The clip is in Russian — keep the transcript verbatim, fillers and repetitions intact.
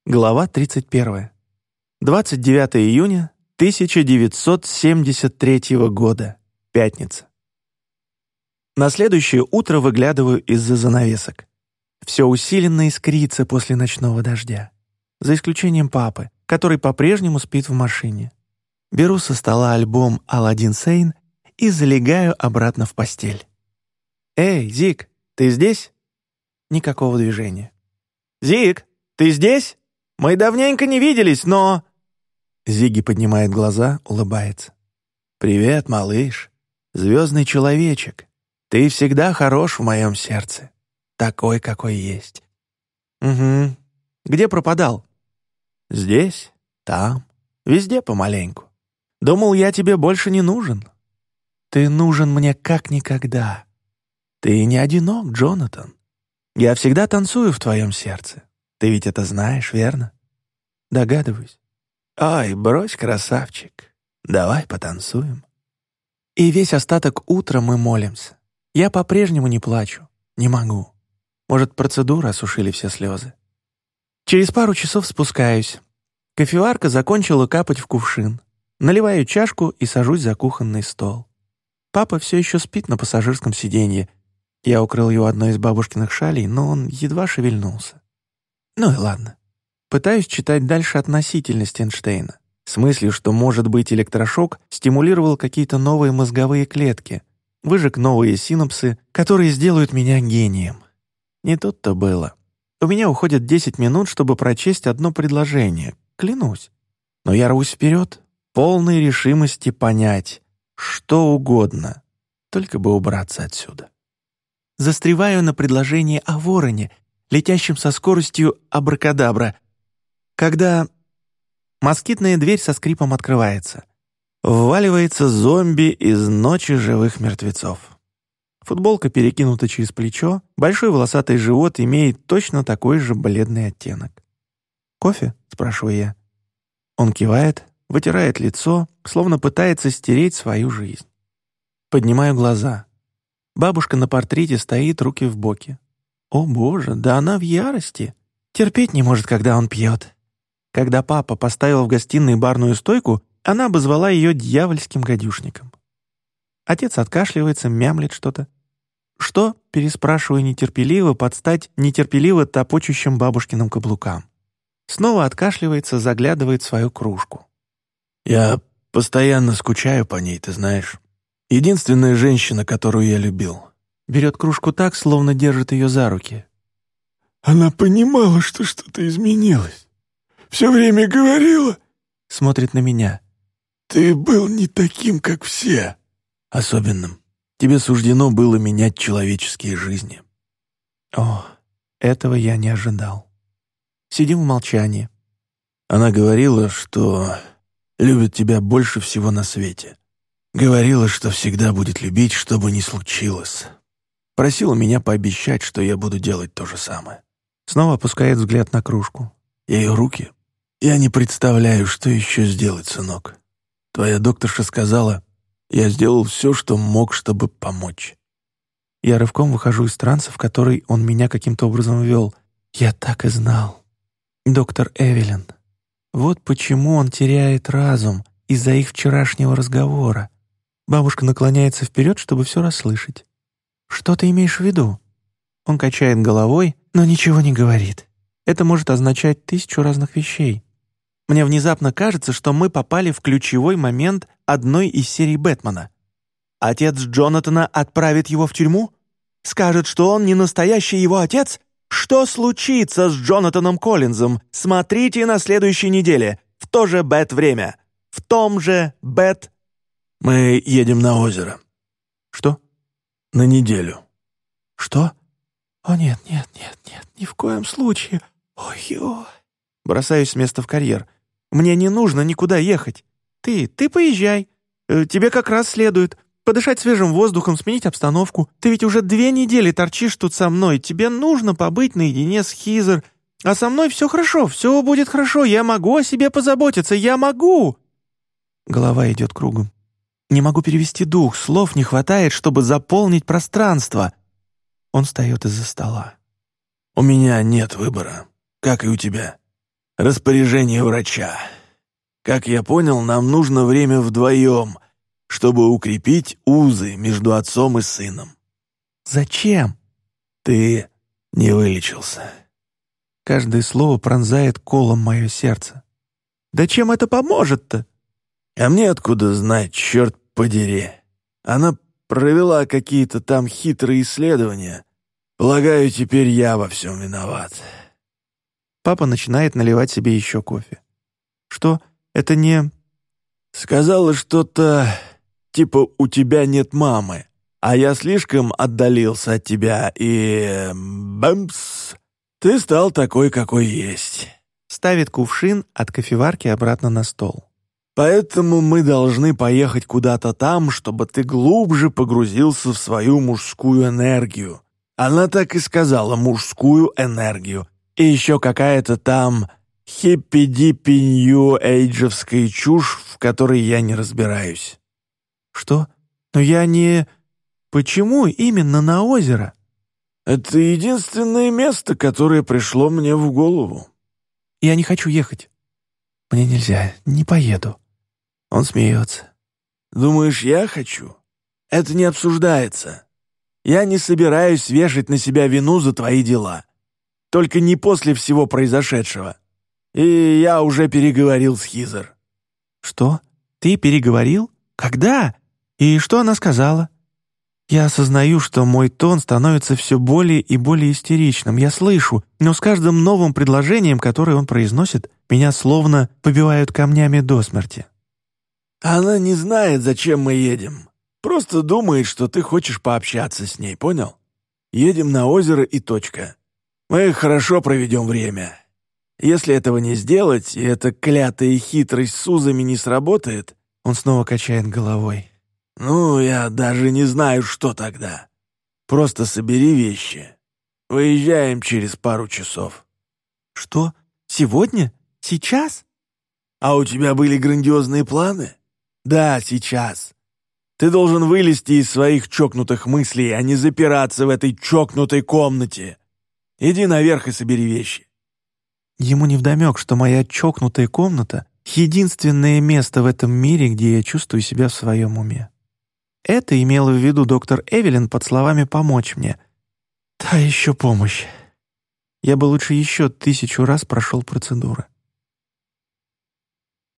Глава тридцать первая. двадцать девятого июня тысяча девятьсот семьдесят третьего года. Пятница. На следующее утро выглядываю из-за занавесок. Все усиленно искрится после ночного дождя. За исключением папы, который по-прежнему спит в машине. Беру со стола альбом «Аладдин Сейн» и залегаю обратно в постель. «Эй, Зик, ты здесь?» Никакого движения. «Зик, ты здесь? Мы давненько не виделись, но...» Зигги поднимает глаза, улыбается. «Привет, малыш. Звездный человечек. Ты всегда хорош в моем сердце. Такой, какой есть». «Угу. Где пропадал?» «Здесь, там, везде помаленьку. Думал, я тебе больше не нужен. Ты нужен мне как никогда. Ты не одинок, Джонатан. Я всегда танцую в твоем сердце. Ты ведь это знаешь, верно?» «Догадываюсь». «Ой, брось, красавчик. Давай потанцуем». И весь остаток утра мы молимся. Я по-прежнему не плачу. Не могу. Может, процедуры осушили все слезы. Через пару часов спускаюсь. Кофеварка закончила капать в кувшин. Наливаю чашку и сажусь за кухонный стол. Папа все еще спит на пассажирском сиденье. Я укрыл его одной из бабушкиных шалей, но он едва шевельнулся. Ну и ладно. Пытаюсь читать дальше относительность Эйнштейна, с мыслью, что, может быть, электрошок стимулировал какие-то новые мозговые клетки, выжег новые синапсы, которые сделают меня гением. Не тут-то было. У меня уходит десять минут, чтобы прочесть одно предложение, клянусь. Но я рвусь вперед, полной решимости понять что угодно, только бы убраться отсюда. Застреваю на предложении о вороне, летящем со скоростью абракадабра, когда москитная дверь со скрипом открывается. Вваливается зомби из ночи живых мертвецов. Футболка перекинута через плечо, большой волосатый живот имеет точно такой же бледный оттенок. «Кофе?» — спрашиваю я. Он кивает, вытирает лицо, словно пытается стереть свою жизнь. Поднимаю глаза. Бабушка на портрете стоит, руки в боки. О боже, да она в ярости. Терпеть не может, когда он пьет. Когда папа поставил в гостиной барную стойку, она обозвала ее дьявольским гадюшником. Отец откашливается, мямлит что-то. «Что?» — переспрашиваю нетерпеливо, под стать нетерпеливо топочущим бабушкиным каблукам. Снова откашливается, заглядывает в свою кружку. «Я постоянно скучаю по ней, ты знаешь. Единственная женщина, которую я любил». Берет кружку так, словно держит ее за руки. «Она понимала, что что-то изменилось. Все время говорила...» Смотрит на меня. «Ты был не таким, как все. Особенным. Тебе суждено было менять человеческие жизни». О, этого я не ожидал. Сидим в молчании. Она говорила, что любит тебя больше всего на свете. Говорила, что всегда будет любить, что бы ни случилось. Просила меня пообещать, что я буду делать то же самое. Снова опускает взгляд на кружку. Ее руки. Я не представляю, что еще сделать, сынок. Твоя докторша сказала, я сделал все, что мог, чтобы помочь. Я рывком выхожу из транса, в который он меня каким-то образом ввел. Я так и знал. Доктор Эвелин. Вот почему он теряет разум из-за их вчерашнего разговора. Бабушка наклоняется вперед, чтобы все расслышать. «Что ты имеешь в виду?» Он качает головой, но ничего не говорит. Это может означать тысячу разных вещей. Мне внезапно кажется, что мы попали в ключевой момент одной из серий Бэтмена. Отец Джонатана отправит его в тюрьму? Скажет, что он не настоящий его отец? Что случится с Джонатаном Коллинзом? Смотрите на следующей неделе, в то же Бэт-время, в том же Бэт... Мы едем на озеро. Что? На неделю. Что? О нет, нет, нет, нет, ни в коем случае. Ой-ой. Бросаюсь с места в карьер. Мне не нужно никуда ехать. Ты, ты поезжай. Тебе как раз следует подышать свежим воздухом, сменить обстановку. Ты ведь уже две недели торчишь тут со мной. Тебе нужно побыть наедине с Хизер. А со мной все хорошо, все будет хорошо. Я могу о себе позаботиться, я могу. Голова идет кругом. Не могу перевести дух, слов не хватает, чтобы заполнить пространство. Он встает из-за стола. У меня нет выбора, как и у тебя. Распоряжение врача. Как я понял, нам нужно время вдвоем, чтобы укрепить узы между отцом и сыном. Зачем? Ты не вылечился. Каждое слово пронзает колом мое сердце. Да чем это поможет-то? А мне откуда знать, черт подери. Она провела какие-то там хитрые исследования. Полагаю, теперь я во всем виноват. Папа начинает наливать себе еще кофе. Что? Это не... Сказала что-то типа «у тебя нет мамы», а я слишком отдалился от тебя, и... бэмс! Ты стал такой, какой есть. Ставит кувшин от кофеварки обратно на стол. Поэтому мы должны поехать куда-то там, чтобы ты глубже погрузился в свою мужскую энергию. Она так и сказала «мужскую энергию». И еще какая-то там хиппи-диппи-нью-эйджевская чушь, в которой я не разбираюсь. Что? Но я не... Почему именно на озеро? Это единственное место, которое пришло мне в голову. Я не хочу ехать. Мне нельзя, не поеду. Он смеется. Думаешь, я хочу? Это не обсуждается. Я не собираюсь вешать на себя вину за твои дела. Только не после всего произошедшего. И я уже переговорил с Хизер. Что? Ты переговорил? Когда? И что она сказала? Я осознаю, что мой тон становится все более и более истеричным. Я слышу, но с каждым новым предложением, которое он произносит, меня словно побивают камнями до смерти. Она не знает, зачем мы едем. Просто думает, что ты хочешь пообщаться с ней, понял? Едем на озеро и точка. Мы хорошо проведем время. Если этого не сделать, и эта клятая хитрость с узами не сработает, он снова качает головой. Ну, я даже не знаю, что тогда. Просто собери вещи. Выезжаем через пару часов. Что? Сегодня? Сейчас? А у тебя были грандиозные планы? Да, сейчас. Ты должен вылезти из своих чокнутых мыслей, а не запираться в этой чокнутой комнате. Иди наверх и собери вещи. Ему невдомек, что моя чокнутая комната — единственное место в этом мире, где я чувствую себя в своем уме. Это имела в виду доктор Эвелин под словами «помочь мне». Та еще помощь. Я бы лучше еще тысячу раз прошел процедуры.